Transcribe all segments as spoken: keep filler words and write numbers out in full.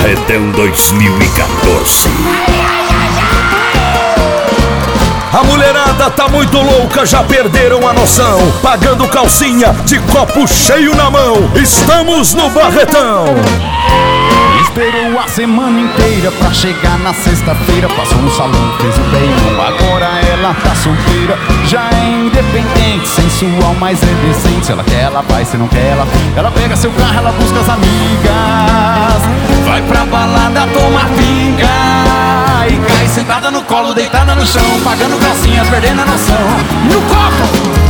Barretão dois mil e quatorze. A mulherada tá muito louca, já perderam a noção, pagando calcinha de copo cheio na mão. Estamos no Barretão. Esperou a semana inteira pra chegar na sexta-feira. Passou no salão, fez o bem. Agora ela tá solteira, já é independente, sensual, mas é decente. Se ela quer, ela vai, se não quer, ela Ela pega seu carro, ela busca as amigas, vai pra balada, toma pinga e cai sentada no colo, deitada no chão, pagando calcinha, perdendo a noção. E o copo?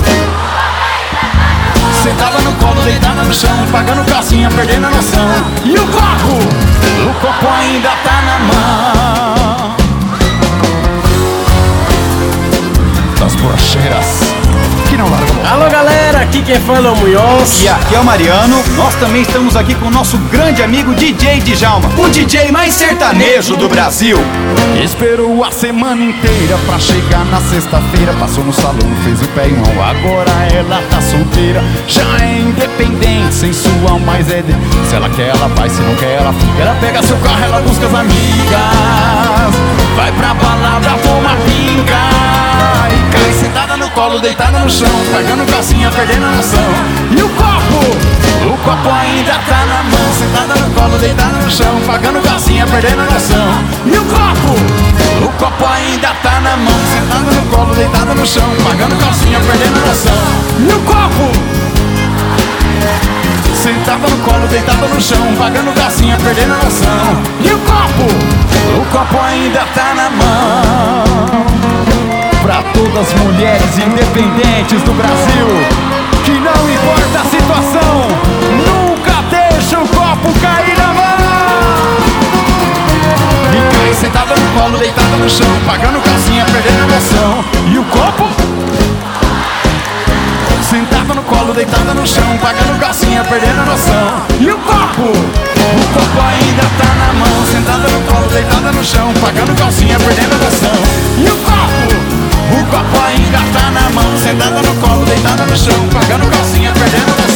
Sentada no colo, deitada no chão, pagando calcinha, perdendo a noção. E o copo? O copo ainda tá na mão das brocheiras que não largam. Alô galera, aqui quem fala é o Munhoz. E aqui é o Mariano. Nós também estamos aqui com o nosso grande amigo D J Djalma, o D J mais sertanejo do Brasil. Esperou a semana inteira pra chegar na sexta-feira. Passou no salão, fez o pé em mão. Agora ela tá solteira, já é independente, sensual, mas é de... Se ela quer, ela vai, se não quer, ela fica. Ela pega seu carro, ela busca as amigas, vai pra balada, toma pinga e cai sentada no colo, deitada no chão, pagando calcinha, perdendo a noção. E o copo? O copo ainda tá na mão, sentada no colo, deitada no chão, pagando calcinha, perdendo a noção. E o copo? O copo ainda tá na mão, sentada no colo, deitada no chão, pagando calcinha, perdendo a noção. E o copo? Sentada no colo, deitada no chão, pagando calcinha, perdendo a noção. E o copo? O copo ainda tá na mão. Pra todas as mulheres independentes do Brasil, que não importa a situação, nunca deixa o copo cair na mão. E cai sentada no colo, deitada no chão, pagando calcinha, perdendo a noção. E o copo? Sentada no colo, deitada no chão, pagando calcinha, perdendo a noção. E o copo? O copo ainda tá na mão, sentada no colo, deitada no chão, pagando calcinha, perdendo a noção. E o copo? O copo ainda tá na mão, sentada no colo, deitada no chão, pagando calcinha, perdendo a noção.